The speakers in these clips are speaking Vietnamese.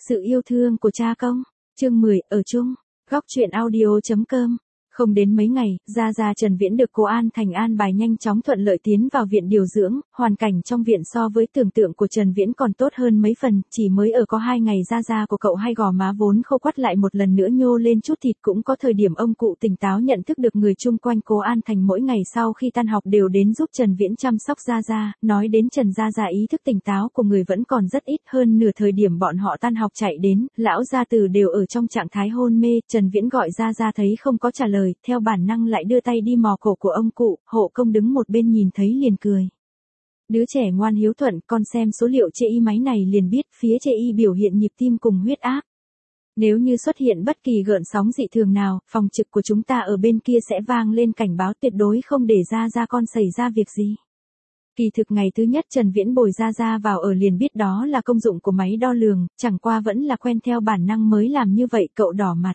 Sự yêu thương của cha công. Chương 10, ở chung. Góc truyện audio.com. Không đến mấy ngày, Gia Trần Viễn được cô An Thành an bài nhanh chóng thuận lợi tiến vào viện điều dưỡng, hoàn cảnh trong viện so với tưởng tượng của Trần Viễn còn tốt hơn mấy phần, chỉ mới ở có 2 ngày Gia của cậu hai gò má vốn khô quắt lại một lần nữa nhô lên chút thịt, cũng có thời điểm ông cụ tỉnh táo nhận thức được người chung quanh cô An Thành mỗi ngày sau khi tan học đều đến giúp Trần Viễn chăm sóc Gia, nói đến Trần Gia ý thức tỉnh táo của người vẫn còn rất ít, hơn nửa thời điểm bọn họ tan học chạy đến, lão gia tử đều ở trong trạng thái hôn mê, Trần Viễn gọi Gia thấy không có trả lời, theo bản năng lại đưa tay đi mò cổ của ông cụ, hộ công đứng một bên nhìn thấy liền cười. Đứa trẻ ngoan hiếu thuận, con xem số liệu chê y máy này liền biết, phía chê y biểu hiện nhịp tim cùng huyết áp. Nếu như xuất hiện bất kỳ gợn sóng dị thường nào, phòng trực của chúng ta ở bên kia sẽ vang lên cảnh báo, tuyệt đối không để Gia con xảy ra việc gì. Kỳ thực ngày thứ nhất Trần Viễn bồi Gia vào ở liền biết đó là công dụng của máy đo lường, chẳng qua vẫn là quen theo bản năng mới làm như vậy, cậu đỏ mặt.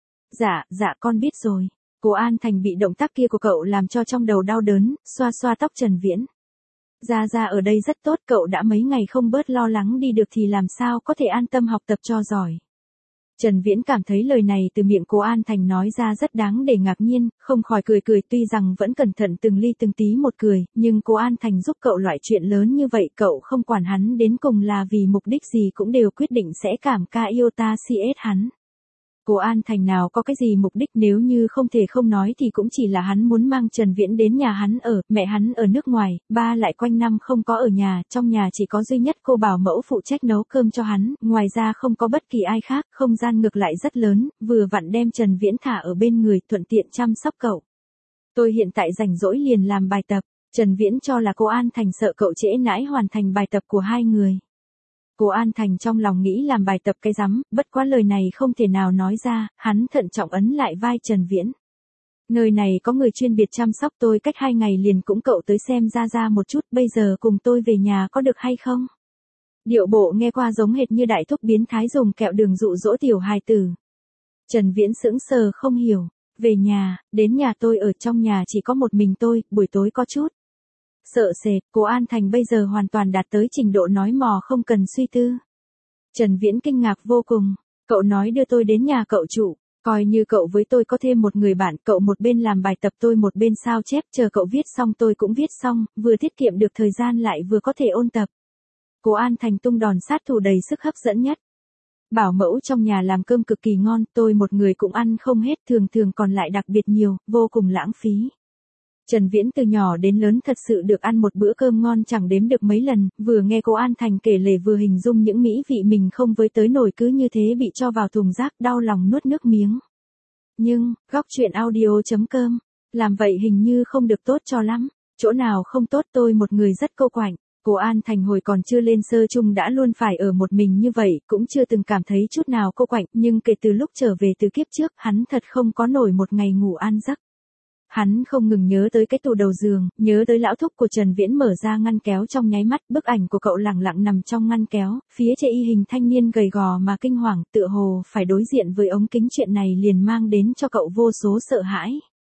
Dạ con biết rồi. Cô An Thành bị động tác kia của cậu làm cho trong đầu đau đớn, xoa xoa tóc Trần Viễn. Gia ở đây rất tốt, cậu đã mấy ngày không bớt lo lắng đi được thì làm sao có thể an tâm học tập cho giỏi. Trần Viễn cảm thấy lời này từ miệng cô An Thành nói ra rất đáng để ngạc nhiên, không khỏi cười, tuy rằng vẫn cẩn thận từng ly từng tí một cười, nhưng cô An Thành giúp cậu loại chuyện lớn như vậy, cậu không quản hắn đến cùng là vì mục đích gì cũng đều quyết định sẽ cảm ca yêu ta CS hắn. Cô An Thành nào có cái gì mục đích, nếu như không thể không nói thì cũng chỉ là hắn muốn mang Trần Viễn đến nhà hắn ở, mẹ hắn ở nước ngoài, ba lại quanh năm không có ở nhà, trong nhà chỉ có duy nhất cô bảo mẫu phụ trách nấu cơm cho hắn, ngoài ra không có bất kỳ ai khác, không gian ngược lại rất lớn, vừa vặn đem Trần Viễn thả ở bên người, thuận tiện chăm sóc cậu. Tôi hiện tại rảnh rỗi liền làm bài tập, Trần Viễn cho là cô An Thành sợ cậu trễ nải hoàn thành bài tập của hai người. Cô An Thành trong lòng nghĩ làm bài tập cái rắm, bất quá lời này không thể nào nói ra, hắn thận trọng ấn lại vai Trần Viễn. Nơi này có người chuyên biệt chăm sóc tôi, cách 2 ngày liền cũng cậu tới xem Gia một chút, bây giờ cùng tôi về nhà có được hay không? Điệu bộ nghe qua giống hệt như đại thúc biến thái dùng kẹo đường dụ dỗ tiểu hài tử. Trần Viễn sững sờ không hiểu, về nhà, đến nhà tôi ở trong nhà chỉ có một mình tôi, buổi tối có chút sợ sệt, cô An Thành bây giờ hoàn toàn đạt tới trình độ nói mò không cần suy tư. Trần Viễn kinh ngạc vô cùng, cậu nói đưa tôi đến nhà cậu trụ, coi như cậu với tôi có thêm một người bạn, cậu một bên làm bài tập tôi một bên sao chép, chờ cậu viết xong tôi cũng viết xong, vừa tiết kiệm được thời gian lại vừa có thể ôn tập. Cô An Thành tung đòn sát thủ đầy sức hấp dẫn nhất. Bảo mẫu trong nhà làm cơm cực kỳ ngon, tôi một người cũng ăn không hết, thường còn lại đặc biệt nhiều, vô cùng lãng phí. Trần Viễn từ nhỏ đến lớn thật sự được ăn một bữa cơm ngon chẳng đếm được mấy lần, vừa nghe cô An Thành kể lể vừa hình dung những mỹ vị mình không với tới nổi cứ như thế bị cho vào thùng rác, đau lòng nuốt nước miếng. Nhưng, góc truyện audio.com, làm vậy hình như không được tốt cho lắm, chỗ nào không tốt, tôi một người rất cô quạnh. Cô An Thành hồi còn chưa lên sơ chung đã luôn phải ở một mình như vậy, cũng chưa từng cảm thấy chút nào cô quạnh, nhưng kể từ lúc trở về từ kiếp trước, hắn thật không có nổi một ngày ngủ an giấc. Hắn không ngừng nhớ tới cái tủ đầu giường, nhớ tới lão thúc của Trần Viễn mở ra ngăn kéo trong nháy mắt, bức ảnh của cậu lẳng lặng nằm trong ngăn kéo, phía trên y hình thanh niên gầy gò mà kinh hoàng, tựa hồ phải đối diện với ống kính, chuyện này liền mang đến cho cậu vô số sợ hãi.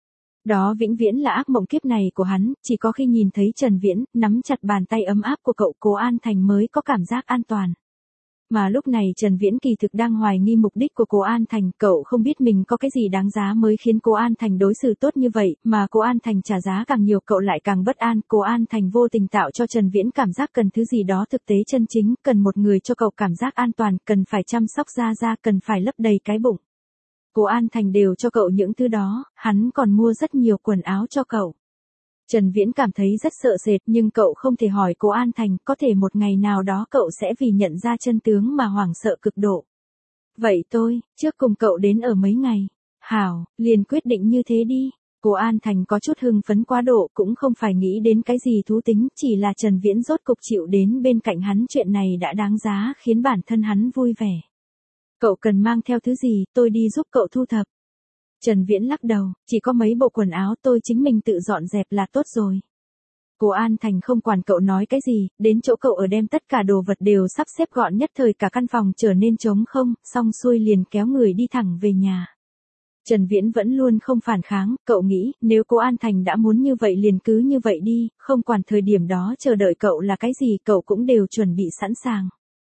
Đó vĩnh viễn là ác mộng kiếp này của hắn, chỉ có khi nhìn thấy Trần Viễn, nắm chặt bàn tay ấm áp của cậu, cô An Thành mới có cảm giác an toàn. Mà lúc này Trần Viễn kỳ thực đang hoài nghi mục đích của cô An Thành, cậu không biết mình có cái gì đáng giá mới khiến cô An Thành đối xử tốt như vậy, mà cô An Thành trả giá càng nhiều cậu lại càng bất an, cô An Thành vô tình tạo cho Trần Viễn cảm giác cần thứ gì đó thực tế chân chính, cần một người cho cậu cảm giác an toàn, cần phải chăm sóc Gia, cần phải lấp đầy cái bụng. Cô An Thành đều cho cậu những thứ đó, hắn còn mua rất nhiều quần áo cho cậu. Trần Viễn cảm thấy rất sợ sệt, nhưng cậu không thể hỏi cô An Thành, có thể một ngày nào đó cậu sẽ vì nhận ra chân tướng mà hoảng sợ cực độ. Vậy tôi, trước cùng cậu đến ở mấy ngày. Hảo, liền quyết định như thế đi. Cô An Thành có chút hưng phấn quá độ, cũng không phải nghĩ đến cái gì thú tính, chỉ là Trần Viễn rốt cục chịu đến bên cạnh hắn, chuyện này đã đáng giá khiến bản thân hắn vui vẻ. Cậu cần mang theo thứ gì, tôi đi giúp cậu thu thập. Trần Viễn lắc đầu, chỉ có mấy bộ quần áo, tôi chính mình tự dọn dẹp là tốt rồi. Cô An Thành không quản cậu nói cái gì, đến chỗ cậu ở đem tất cả đồ vật đều sắp xếp gọn, nhất thời cả căn phòng trở nên trống không, xong xuôi liền kéo người đi thẳng về nhà. Trần Viễn vẫn luôn không phản kháng, cậu nghĩ, nếu cô An Thành đã muốn như vậy liền cứ như vậy đi, không quản thời điểm đó chờ đợi cậu là cái gì, cậu cũng đều chuẩn bị sẵn sàng.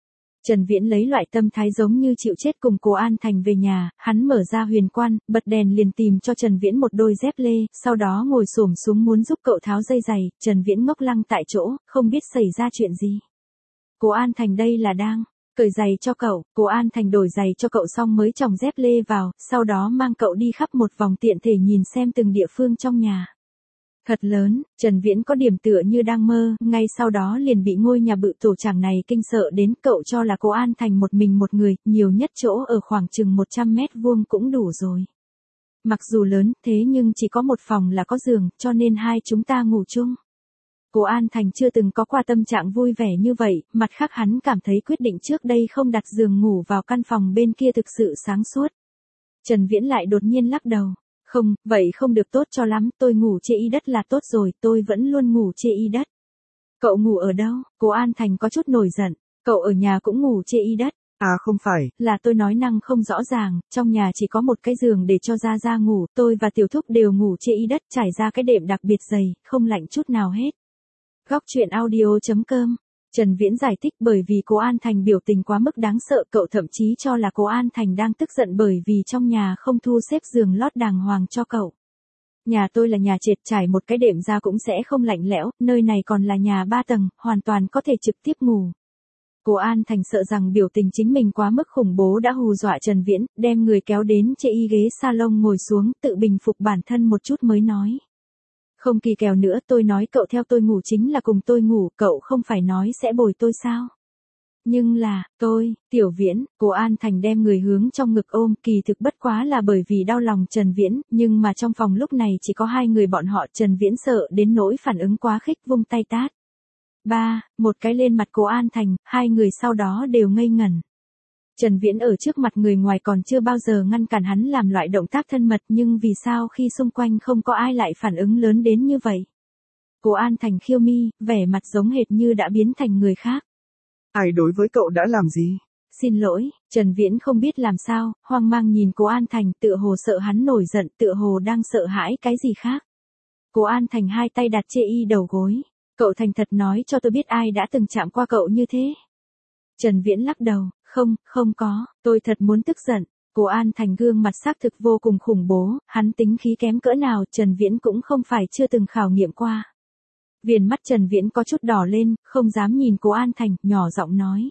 Trần Viễn lấy loại tâm thái giống như chịu chết cùng Cố An Thành về nhà, hắn mở ra huyền quan, bật đèn liền tìm cho Trần Viễn một đôi dép lê, sau đó ngồi xổm xuống muốn giúp cậu tháo dây giày, Trần Viễn ngốc lăng tại chỗ, không biết xảy ra chuyện gì. Cố An Thành đây là đang cởi giày cho cậu, Cố An Thành đổi giày cho cậu xong mới chòng dép lê vào, sau đó mang cậu đi khắp một vòng tiện thể nhìn xem từng địa phương trong nhà. Thật lớn, Trần Viễn có điểm tựa như đang mơ, ngay sau đó liền bị ngôi nhà bự tổ chảng này kinh sợ đến, cậu cho là Cố An Thành một mình một người, nhiều nhất chỗ ở khoảng chừng 100 mét vuông cũng đủ rồi. Mặc dù lớn, thế nhưng chỉ có một phòng là có giường, cho nên hai chúng ta ngủ chung. Cố An Thành chưa từng có qua tâm trạng vui vẻ như vậy, mặt khác hắn cảm thấy quyết định trước đây không đặt giường ngủ vào căn phòng bên kia thực sự sáng suốt. Trần Viễn lại đột nhiên lắc đầu. Không, vậy không được tốt cho lắm, tôi ngủ trên y đất là tốt rồi, tôi vẫn luôn ngủ trên y đất. Cậu ngủ ở đâu? Cố An Thành có chút nổi giận, cậu ở nhà cũng ngủ trên y đất. À không phải. Là tôi nói năng không rõ ràng, trong nhà chỉ có một cái giường để cho Gia Gia ngủ, tôi và Tiểu Thúc đều ngủ trên y đất, trải ra cái đệm đặc biệt dày, không lạnh chút nào hết. Góc truyện audio.com. Trần Viễn giải thích bởi vì Cố An Thành biểu tình quá mức đáng sợ, cậu thậm chí cho là Cố An Thành đang tức giận bởi vì trong nhà không thu xếp giường lót đàng hoàng cho cậu. Nhà tôi là nhà trệt, trải một cái đệm ra cũng sẽ không lạnh lẽo, nơi này còn là nhà 3 tầng, hoàn toàn có thể trực tiếp ngủ. Cố An Thành sợ rằng biểu tình chính mình quá mức khủng bố đã hù dọa Trần Viễn, đem người kéo đến trên y ghế salon ngồi xuống, tự bình phục bản thân một chút mới nói. Không kỳ kèo nữa, tôi nói cậu theo tôi ngủ chính là cùng tôi ngủ, cậu không phải nói sẽ bồi tôi sao? Nhưng là, tôi, Tiểu Viễn, Cố An Thành đem người hướng trong ngực ôm, kỳ thực bất quá là bởi vì đau lòng Trần Viễn, nhưng mà trong phòng lúc này chỉ có hai người bọn họ, Trần Viễn sợ đến nỗi phản ứng quá khích vung tay tát. Một cái lên mặt Cố An Thành, hai người sau đó đều ngây ngẩn. Trần Viễn ở trước mặt người ngoài còn chưa bao giờ ngăn cản hắn làm loại động tác thân mật, nhưng vì sao khi xung quanh không có ai lại phản ứng lớn đến như vậy? Cố An Thành khiêu mi, vẻ mặt giống hệt như đã biến thành người khác. Ai đối với cậu đã làm gì? Xin lỗi, Trần Viễn không biết làm sao, hoang mang nhìn Cố An Thành, tựa hồ sợ hắn nổi giận, tựa hồ đang sợ hãi cái gì khác. Cố An Thành hai tay đặt trên y đầu gối. Cậu thành thật nói cho tôi biết ai đã từng chạm qua cậu như thế. Trần Viễn lắc đầu, không có, tôi thật muốn tức giận. Cố An Thành gương mặt xác thực vô cùng khủng bố, hắn tính khí kém cỡ nào Trần Viễn cũng không phải chưa từng khảo nghiệm qua. Viền mắt Trần Viễn có chút đỏ lên, không dám nhìn Cố An Thành, nhỏ giọng nói.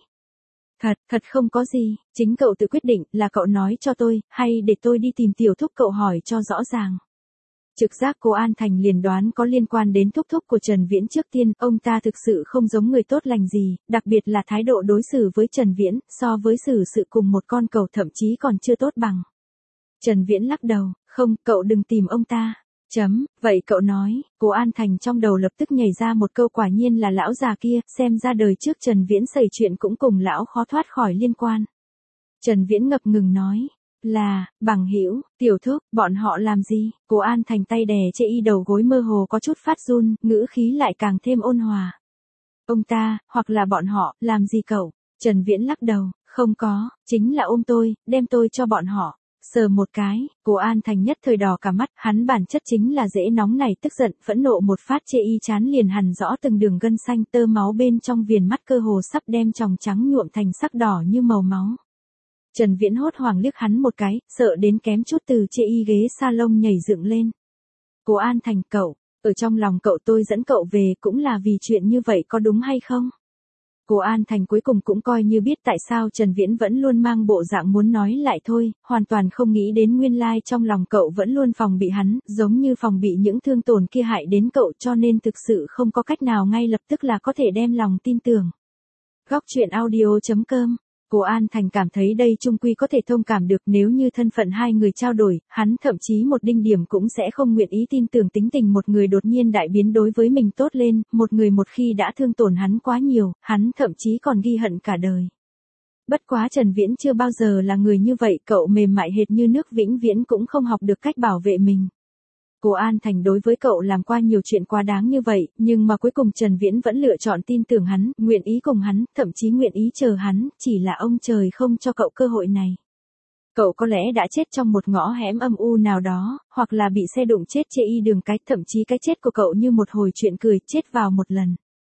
Thật không có gì, chính cậu tự quyết định, là cậu nói cho tôi, hay để tôi đi tìm Tiểu Thúc cậu hỏi cho rõ ràng. Trực giác Cố An Thành liền đoán có liên quan đến thúc thúc của Trần Viễn trước tiên, ông ta thực sự không giống người tốt lành gì, đặc biệt là thái độ đối xử với Trần Viễn, so với xử sự cùng một con cẩu thậm chí còn chưa tốt bằng. Trần Viễn lắc đầu, không, cậu đừng tìm ông ta. Vậy cậu nói, Cố An Thành trong đầu lập tức nhảy ra một câu quả nhiên là lão già kia, xem ra đời trước Trần Viễn xảy chuyện cũng cùng lão khó thoát khỏi liên quan. Trần Viễn ngập ngừng nói. Là, bằng hữu, Tiểu Thúc, bọn họ làm gì? Cố An Thành tay đè trên y đầu gối mơ hồ có chút phát run, ngữ khí lại càng thêm ôn hòa. Ông ta, hoặc là bọn họ, làm gì cậu? Trần Viễn lắc đầu, không có, chính là ôm tôi, đem tôi cho bọn họ. Sờ một cái, Cố An Thành nhất thời đỏ cả mắt, hắn bản chất chính là dễ nóng này, tức giận, phẫn nộ một phát chê y chán liền hằn rõ từng đường gân xanh, tơ máu bên trong viền mắt cơ hồ sắp đem tròng trắng nhuộm thành sắc đỏ như màu máu. Trần Viễn hốt hoảng liếc hắn một cái, sợ đến kém chút từ trên y ghế salon nhảy dựng lên. Cố An Thành, cậu, ở trong lòng cậu tôi dẫn cậu về cũng là vì chuyện như vậy có đúng hay không? Cố An Thành cuối cùng cũng coi như biết tại sao Trần Viễn vẫn luôn mang bộ dạng muốn nói lại thôi, hoàn toàn không nghĩ đến nguyên lai trong lòng cậu vẫn luôn phòng bị hắn, giống như phòng bị những thương tổn kia hại đến cậu, cho nên thực sự không có cách nào ngay lập tức là có thể đem lòng tin tưởng. Góc truyện audio.com. Cố An Thành cảm thấy đây chung quy có thể thông cảm được, nếu như thân phận hai người trao đổi, hắn thậm chí một đinh điểm cũng sẽ không nguyện ý tin tưởng tính tình một người đột nhiên đại biến đối với mình tốt lên, một người một khi đã thương tổn hắn quá nhiều, hắn thậm chí còn ghi hận cả đời. Bất quá Trần Viễn chưa bao giờ là người như vậy, cậu mềm mại hệt như nước vĩnh viễn cũng không học được cách bảo vệ mình. Cố An Thành đối với cậu làm qua nhiều chuyện quá đáng như vậy, nhưng mà cuối cùng Trần Viễn vẫn lựa chọn tin tưởng hắn, nguyện ý cùng hắn, thậm chí nguyện ý chờ hắn, chỉ là ông trời không cho cậu cơ hội này. Cậu có lẽ đã chết trong một ngõ hẻm âm u nào đó, hoặc là bị xe đụng chết trên y đường cái, thậm chí cái chết của cậu như một hồi chuyện cười, chết vào một lần.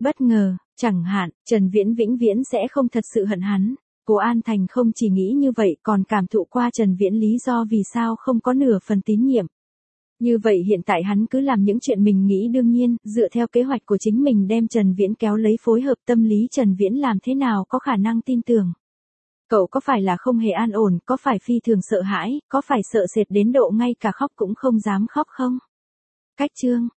Bất ngờ, chẳng hạn, Trần Viễn vĩnh viễn sẽ không thật sự hận hắn. Cố An Thành không chỉ nghĩ như vậy còn cảm thụ qua Trần Viễn lý do vì sao không có nửa phần tín nhiệm. Như vậy hiện tại hắn cứ làm những chuyện mình nghĩ đương nhiên, dựa theo kế hoạch của chính mình đem Trần Viễn kéo lấy phối hợp tâm lý Trần Viễn làm thế nào có khả năng tin tưởng. Cậu có phải là không hề an ổn, có phải phi thường sợ hãi, có phải sợ sệt đến độ ngay cả khóc cũng không dám khóc không? Cách chương